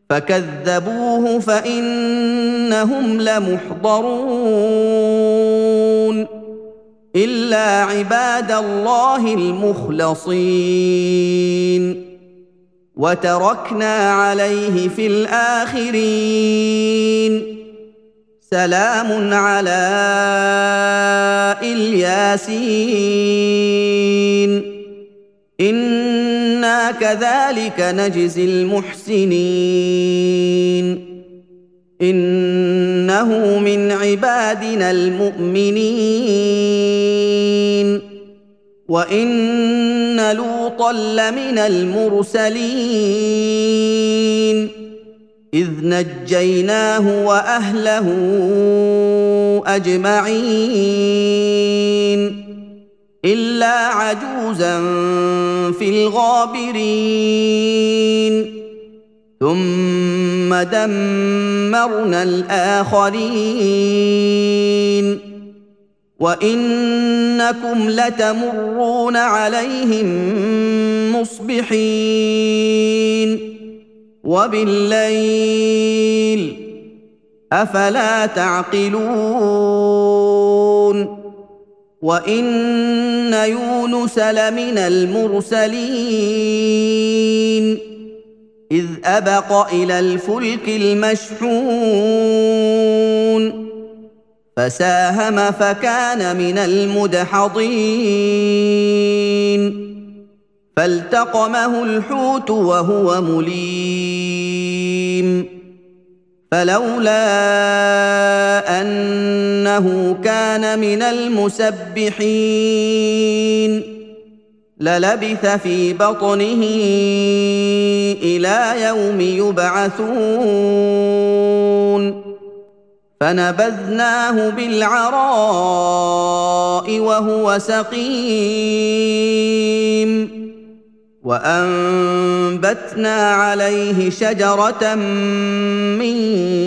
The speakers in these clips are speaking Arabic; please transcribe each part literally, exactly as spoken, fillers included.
فكذبوه فإنهم لمحضرون إلا عباد الله المخلصين وتركنا عليه في الآخرين سلام على الياسين إنا كذلك نجزي المحسنين إنه من عبادنا المؤمنين وإن لوطا لمن المرسلين إذ نجيناه وأهله أجمعين إلا عجوزا في الغابرين ثم دمرنا الآخرين وإنكم لتمرون عليهم مصبحين وبالليل أفلا تعقلون وإن يونس لمن المرسلين إذ أبق إلى الفلك المشحون فساهم فكان من المدحضين فالتقمه الحوت وهو مليم فلولا أنه كان من المسبحين للبث في بطنه إلى يوم يبعثون فنبذناه بالعراء وهو سقيم وأنبتنا عليه شجرة من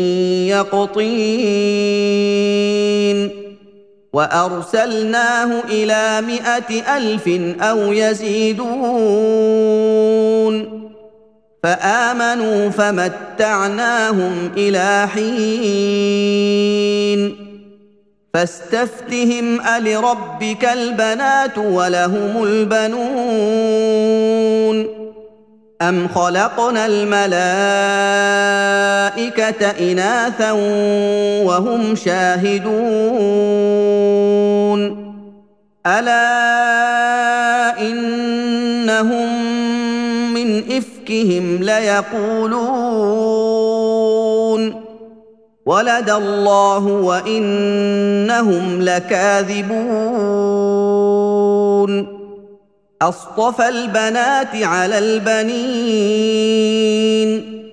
يقطين وأرسلناه إلى مائة ألف أو يزيدون فآمنوا فمتعناهم إلى حين فاستفتهم ألربك البنات ولهم البنون أم خلقنا الملائكة إناثا وهم شاهدون ألا إنهم من إفكهم ليقولون ولد الله وإنهم لكاذبون أصطفى البنات على البنين